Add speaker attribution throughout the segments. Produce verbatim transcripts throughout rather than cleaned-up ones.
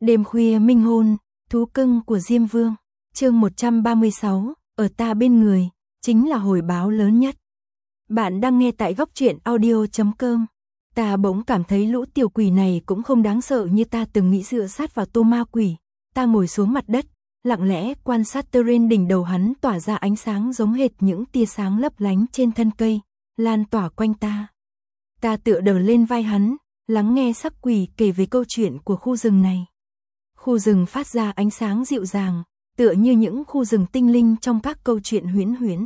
Speaker 1: Đêm khuya minh hôn, thú cưng của Diêm Vương. Chương một trăm ba mươi sáu, ở ta bên người, chính là hồi báo lớn nhất. Bạn đang nghe tại góc truyện audio chấm com. Ta bỗng cảm thấy lũ tiểu quỷ này cũng không đáng sợ như ta từng nghĩ, dựa sát vào tô ma quỷ. Ta ngồi xuống mặt đất, lặng lẽ quan sát trên đỉnh đầu hắn tỏa ra ánh sáng giống hệt những tia sáng lấp lánh trên thân cây, lan tỏa quanh ta. Ta tựa đầu lên vai hắn, lắng nghe sắc quỷ kể về câu chuyện của khu rừng này. Khu rừng phát ra ánh sáng dịu dàng, tựa như những khu rừng tinh linh trong các câu chuyện huyễn huyễn.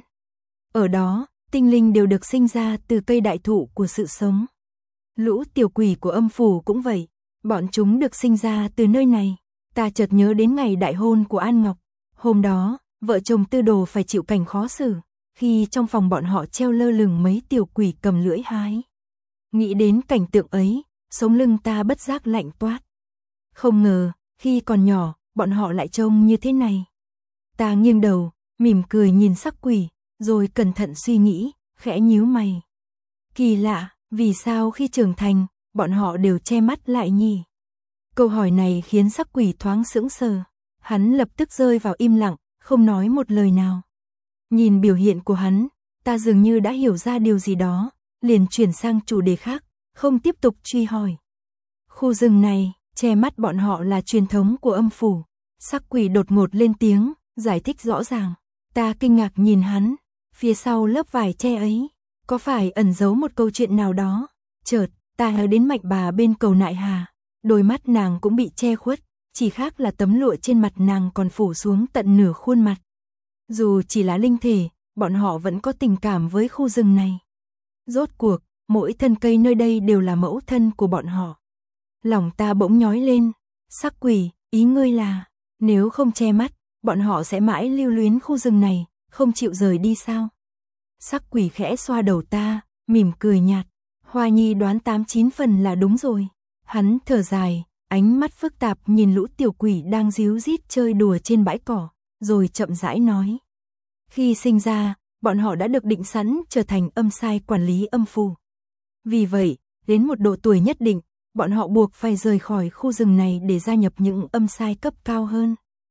Speaker 1: Ở đó, tinh linh đều được sinh ra từ cây đại thụ của sự sống. Lũ tiểu quỷ của âm phủ cũng vậy, bọn chúng được sinh ra từ nơi này. Ta chợt nhớ đến ngày đại hôn của An Ngọc. Hôm đó, vợ chồng Tư Đồ phải chịu cảnh khó xử, khi trong phòng bọn họ treo lơ lửng mấy tiểu quỷ cầm lưỡi hái. Nghĩ đến cảnh tượng ấy, sống lưng ta bất giác lạnh toát. Không ngờ, khi còn nhỏ, bọn họ lại trông như thế này. Ta nghiêng đầu, mỉm cười nhìn sắc quỷ, rồi cẩn thận suy nghĩ, khẽ nhíu mày. Kỳ lạ, vì sao khi trưởng thành, bọn họ đều che mắt lại nhỉ? Câu hỏi này khiến sắc quỷ thoáng sững sờ. Hắn lập tức rơi vào im lặng, không nói một lời nào. Nhìn biểu hiện của hắn, ta dường như đã hiểu ra điều gì đó, liền chuyển sang chủ đề khác, không tiếp tục truy hỏi. Khu rừng này, che mắt bọn họ là truyền thống của âm phủ. Sắc quỷ đột ngột lên tiếng, giải thích rõ ràng. Ta kinh ngạc nhìn hắn, phía sau lớp vải che ấy, có phải ẩn giấu một câu chuyện nào đó? Chợt, ta nhớ đến Mạch Bà bên cầu Nại Hà, đôi mắt nàng cũng bị che khuất, chỉ khác là tấm lụa trên mặt nàng còn phủ xuống tận nửa khuôn mặt. Dù chỉ là linh thể, bọn họ vẫn có tình cảm với khu rừng này. Rốt cuộc, mỗi thân cây nơi đây đều là mẫu thân của bọn họ. Lòng ta bỗng nhói lên. Sắc quỷ, ý ngươi là, nếu không che mắt, bọn họ sẽ mãi lưu luyến khu rừng này, không chịu rời đi sao? Sắc quỷ khẽ xoa đầu ta, mỉm cười nhạt. Hoa Nhi đoán tám chín phần là đúng rồi. Hắn thở dài, ánh mắt phức tạp nhìn lũ tiểu quỷ đang díu dít chơi đùa trên bãi cỏ, rồi chậm rãi nói. Khi sinh ra, bọn họ đã được định sẵn trở thành âm sai quản lý âm phủ. Vì vậy, đến một độ tuổi nhất định, bọn họ buộc phải rời khỏi khu rừng này để gia nhập những âm sai cấp cao hơn.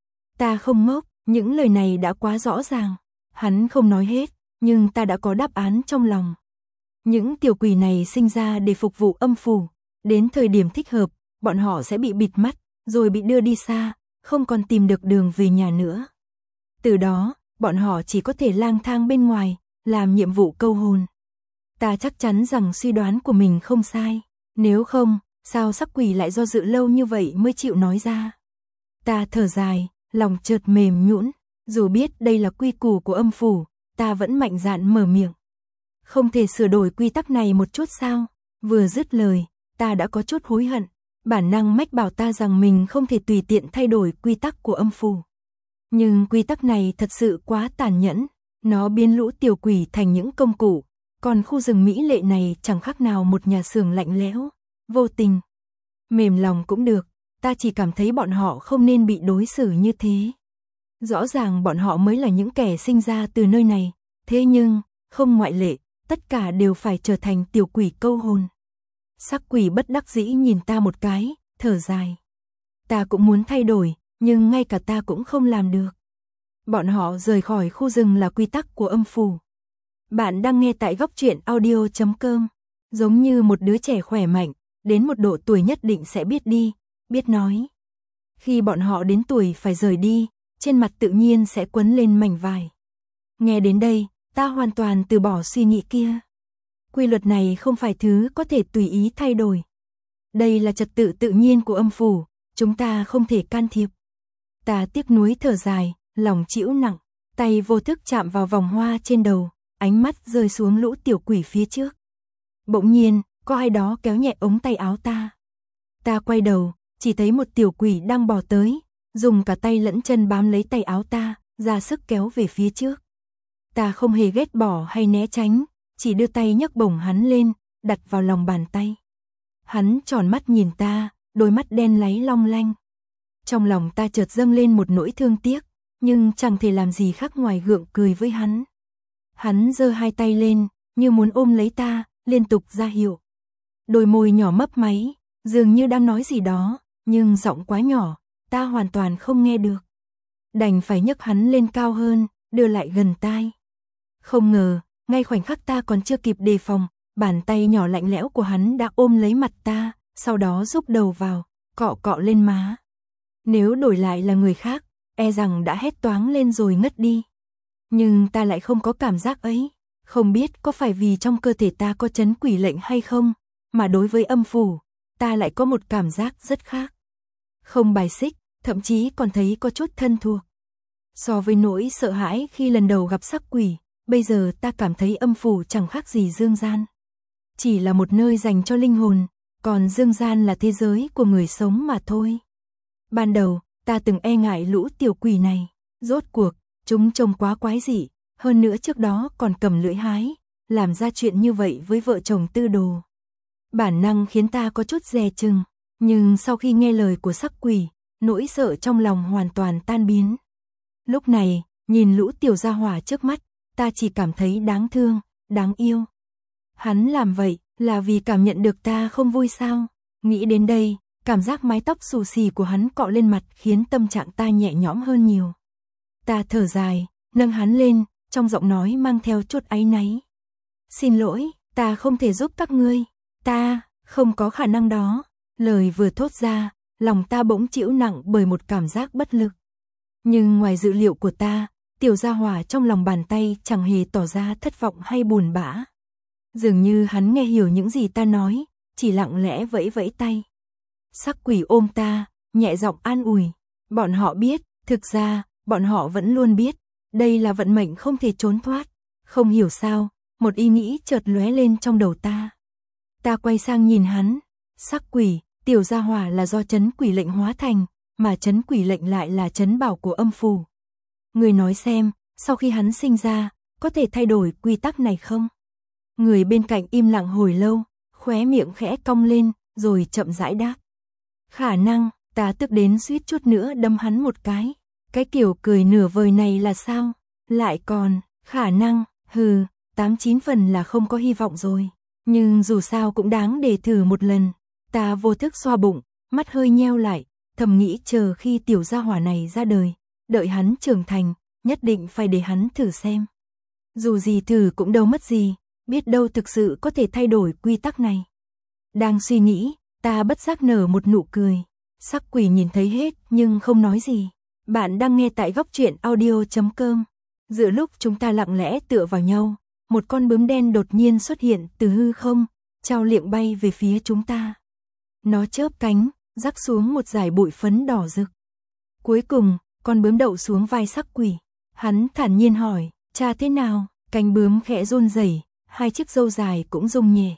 Speaker 1: Ta không ngốc, những lời này đã quá rõ ràng. Hắn không nói hết, nhưng ta đã có đáp án trong lòng. Những tiểu quỷ này sinh ra để phục vụ âm phủ. Đến thời điểm thích hợp, bọn họ sẽ bị bịt mắt, rồi bị đưa đi xa, không còn tìm được đường về nhà nữa. Từ đó, bọn họ chỉ có thể lang thang bên ngoài, làm nhiệm vụ câu hồn. Ta chắc chắn rằng suy đoán của mình không sai. Nếu không, sao sắc quỷ lại do dự lâu như vậy mới chịu nói ra? Ta thở dài, lòng chợt mềm nhũn. Dù biết đây là quy củ của âm phủ, ta vẫn mạnh dạn mở miệng. Không thể sửa đổi quy tắc này một chút sao? Vừa dứt lời, ta đã có chút hối hận. Bản năng mách bảo ta rằng mình không thể tùy tiện thay đổi quy tắc của âm phủ. Nhưng quy tắc này thật sự quá tàn nhẫn. Nó biến lũ tiểu quỷ thành những công cụ. Còn khu rừng mỹ lệ này chẳng khác nào một nhà xưởng lạnh lẽo, vô tình. Mềm lòng cũng được, ta chỉ cảm thấy bọn họ không nên bị đối xử như thế. Rõ ràng bọn họ mới là những kẻ sinh ra từ nơi này, thế nhưng, không ngoại lệ, tất cả đều phải trở thành tiểu quỷ câu hồn. Sắc quỷ bất đắc dĩ nhìn ta một cái, thở dài. Ta cũng muốn thay đổi, nhưng ngay cả ta cũng không làm được. Bọn họ rời khỏi khu rừng là quy tắc của âm phủ. Bạn đang nghe tại góc truyện audio chấm com. Giống như một đứa trẻ khỏe mạnh, đến một độ tuổi nhất định sẽ biết đi, biết nói. Khi bọn họ đến tuổi phải rời đi, trên mặt tự nhiên sẽ quấn lên mảnh vải. Nghe đến đây, ta hoàn toàn từ bỏ suy nghĩ kia. Quy luật này không phải thứ có thể tùy ý thay đổi. Đây là trật tự tự nhiên của âm phủ, chúng ta không thể can thiệp. Ta tiếc nuối thở dài, lòng chịu nặng, tay vô thức chạm vào vòng hoa trên đầu, ánh mắt rơi xuống lũ tiểu quỷ phía trước. Bỗng nhiên, có ai đó kéo nhẹ ống tay áo ta. Ta quay đầu, chỉ thấy một tiểu quỷ đang bò tới, dùng cả tay lẫn chân bám lấy tay áo ta, ra sức kéo về phía trước. Ta không hề ghét bỏ hay né tránh, chỉ đưa tay nhấc bổng hắn lên, đặt vào lòng bàn tay. Hắn tròn mắt nhìn ta, đôi mắt đen láy long lanh. Trong lòng ta chợt dâng lên một nỗi thương tiếc, nhưng chẳng thể làm gì khác ngoài gượng cười với hắn. Hắn giơ hai tay lên, như muốn ôm lấy ta, liên tục ra hiệu. Đôi môi nhỏ mấp máy, dường như đang nói gì đó, nhưng giọng quá nhỏ, ta hoàn toàn không nghe được. Đành phải nhấc hắn lên cao hơn, đưa lại gần tai. Không ngờ, ngay khoảnh khắc ta còn chưa kịp đề phòng, bàn tay nhỏ lạnh lẽo của hắn đã ôm lấy mặt ta, sau đó rúc đầu vào, cọ cọ lên má. Nếu đổi lại là người khác, e rằng đã hét toáng lên rồi ngất đi. Nhưng ta lại không có cảm giác ấy, không biết có phải vì trong cơ thể ta có trấn quỷ lệnh hay không, mà đối với âm phủ, ta lại có một cảm giác rất khác. Không bài xích, thậm chí còn thấy có chút thân thuộc. So với nỗi sợ hãi khi lần đầu gặp sắc quỷ, bây giờ ta cảm thấy âm phủ chẳng khác gì dương gian. Chỉ là một nơi dành cho linh hồn, còn dương gian là thế giới của người sống mà thôi. Ban đầu, ta từng e ngại lũ tiểu quỷ này, rốt cuộc, chúng trông quá quái dị, hơn nữa trước đó còn cầm lưỡi hái, làm ra chuyện như vậy với vợ chồng Tư Đồ. Bản năng khiến ta có chút dè chừng, nhưng sau khi nghe lời của sắc quỷ, nỗi sợ trong lòng hoàn toàn tan biến. Lúc này, nhìn lũ tiểu gia hỏa trước mắt, ta chỉ cảm thấy đáng thương, đáng yêu. Hắn làm vậy, là vì cảm nhận được ta không vui sao? Nghĩ đến đây, cảm giác mái tóc xù xì của hắn cọ lên mặt khiến tâm trạng ta nhẹ nhõm hơn nhiều. Ta thở dài, nâng hắn lên, trong giọng nói mang theo chút áy náy. Xin lỗi, ta không thể giúp các ngươi, ta không có khả năng đó. Lời vừa thốt ra, lòng ta bỗng chịu nặng bởi một cảm giác bất lực. Nhưng ngoài dự liệu của ta, tiểu gia hỏa trong lòng bàn tay chẳng hề tỏ ra thất vọng hay buồn bã. Dường như hắn nghe hiểu những gì ta nói, chỉ lặng lẽ vẫy vẫy tay. Sắc quỷ ôm ta, nhẹ giọng an ủi. Bọn họ biết, thực ra, bọn họ vẫn luôn biết, đây là vận mệnh không thể trốn thoát. Không hiểu sao, một ý nghĩ chợt lóe lên trong đầu ta. Ta quay sang nhìn hắn. Sắc quỷ, tiểu gia hỏa là do trấn quỷ lệnh hóa thành, mà trấn quỷ lệnh lại là trấn bảo của âm phủ. Người nói xem, sau khi hắn sinh ra, có thể thay đổi quy tắc này không? Người bên cạnh im lặng hồi lâu, khóe miệng khẽ cong lên, rồi chậm rãi đáp. Khả năng, ta tức đến suýt chút nữa đâm hắn một cái. Cái kiểu cười nửa vời này là sao? Lại còn, khả năng, hừ, tám chín phần là không có hy vọng rồi. Nhưng dù sao cũng đáng để thử một lần. Ta vô thức xoa bụng, mắt hơi nheo lại, thầm nghĩ chờ khi tiểu gia hỏa này ra đời, đợi hắn trưởng thành, nhất định phải để hắn thử xem. Dù gì thử cũng đâu mất gì, biết đâu thực sự có thể thay đổi quy tắc này. Đang suy nghĩ, ta bất giác nở một nụ cười. Sắc quỷ nhìn thấy hết nhưng không nói gì. Bạn đang nghe tại góc truyện audio chấm com. Giữa lúc chúng ta lặng lẽ tựa vào nhau, một con bướm đen đột nhiên xuất hiện từ hư không, trao liệng bay về phía chúng ta. Nó chớp cánh, rắc xuống một dải bụi phấn đỏ rực. Cuối cùng, con bướm đậu xuống vai sắc quỷ. Hắn thản nhiên hỏi, cha thế nào? Cánh bướm khẽ run rẩy, hai chiếc râu dài cũng rung nhẹ.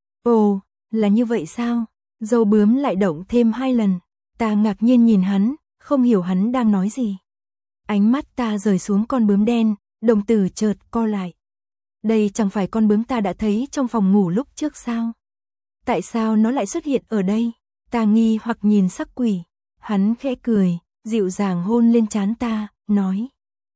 Speaker 1: Ồ, là như vậy sao? Râu bướm lại động thêm hai lần. Ta ngạc nhiên nhìn hắn, không hiểu hắn đang nói gì. Ánh mắt ta rời xuống con bướm đen, đồng tử chợt co lại. Đây chẳng phải con bướm ta đã thấy trong phòng ngủ lúc trước sao? Tại sao nó lại xuất hiện ở đây? Ta nghi hoặc nhìn sắc quỷ. Hắn khẽ cười, dịu dàng hôn lên trán ta, nói.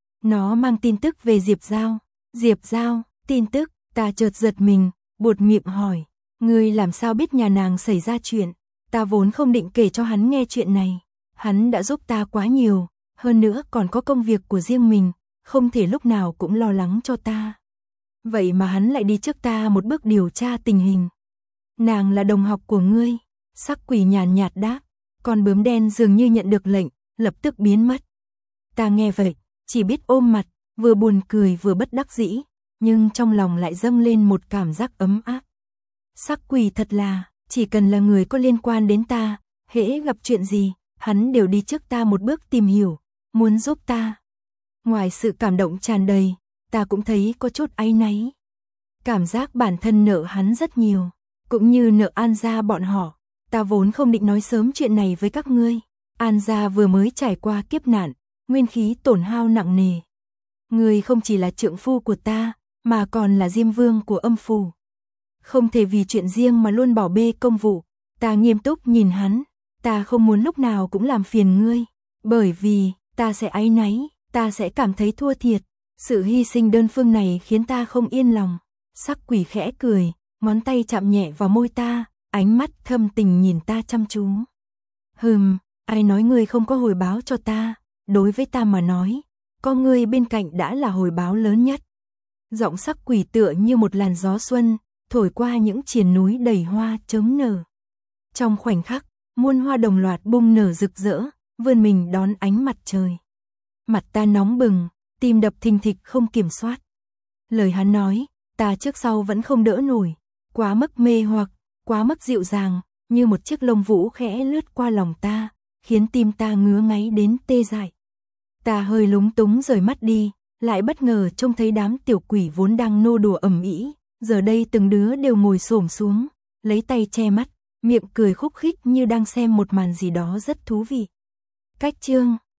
Speaker 1: Nó mang tin tức về Diệp Giao. Diệp Giao, tin tức, ta chợt giật mình, buột miệng hỏi. Ngươi làm sao biết nhà nàng xảy ra chuyện? Ta vốn không định kể cho hắn nghe chuyện này. Hắn đã giúp ta quá nhiều, hơn nữa còn có công việc của riêng mình, không thể lúc nào cũng lo lắng cho ta. Vậy mà hắn lại đi trước ta một bước điều tra tình hình. Nàng là đồng học của ngươi. Sắc quỷ nhàn nhạt đáp. Con bướm đen dường như nhận được lệnh, lập tức biến mất. Ta nghe vậy, chỉ biết ôm mặt, vừa buồn cười vừa bất đắc dĩ, nhưng trong lòng lại dâng lên một cảm giác ấm áp. Sắc quỷ thật là, chỉ cần là người có liên quan đến ta, hễ gặp chuyện gì, hắn đều đi trước ta một bước tìm hiểu, muốn giúp ta. Ngoài sự cảm động tràn đầy, ta cũng thấy có chút áy náy. Cảm giác bản thân nợ hắn rất nhiều, cũng như nợ An gia bọn họ. Ta vốn không định nói sớm chuyện này với các ngươi. An gia vừa mới trải qua kiếp nạn, nguyên khí tổn hao nặng nề. Ngươi không chỉ là trượng phu của ta, mà còn là Diêm Vương của âm phủ. Không thể vì chuyện riêng mà luôn bỏ bê công vụ. Ta nghiêm túc nhìn hắn. Ta không muốn lúc nào cũng làm phiền ngươi. Bởi vì, ta sẽ áy náy, ta sẽ cảm thấy thua thiệt. Sự hy sinh đơn phương này khiến ta không yên lòng. Sắc quỷ khẽ cười, ngón tay chạm nhẹ vào môi ta, ánh mắt thâm tình nhìn ta chăm chú. Hừm, ai nói ngươi không có hồi báo cho ta, đối với ta mà nói, có ngươi bên cạnh đã là hồi báo lớn nhất. Giọng sắc quỷ tựa như một làn gió xuân, thổi qua những triền núi đầy hoa chớm nở. Trong khoảnh khắc, muôn hoa đồng loạt bung nở rực rỡ, vươn mình đón ánh mặt trời. Mặt ta nóng bừng, tim đập thình thịch không kiểm soát. Lời hắn nói, ta trước sau vẫn không đỡ nổi, quá mức mê hoặc, quá mức dịu dàng, như một chiếc lông vũ khẽ lướt qua lòng ta, khiến tim ta ngứa ngáy đến tê dại. Ta hơi lúng túng rời mắt đi, lại bất ngờ trông thấy đám tiểu quỷ vốn đang nô đùa ầm ĩ, giờ đây từng đứa đều ngồi xổm xuống, lấy tay che mắt, miệng cười khúc khích như đang xem một màn gì đó rất thú vị. Cách chương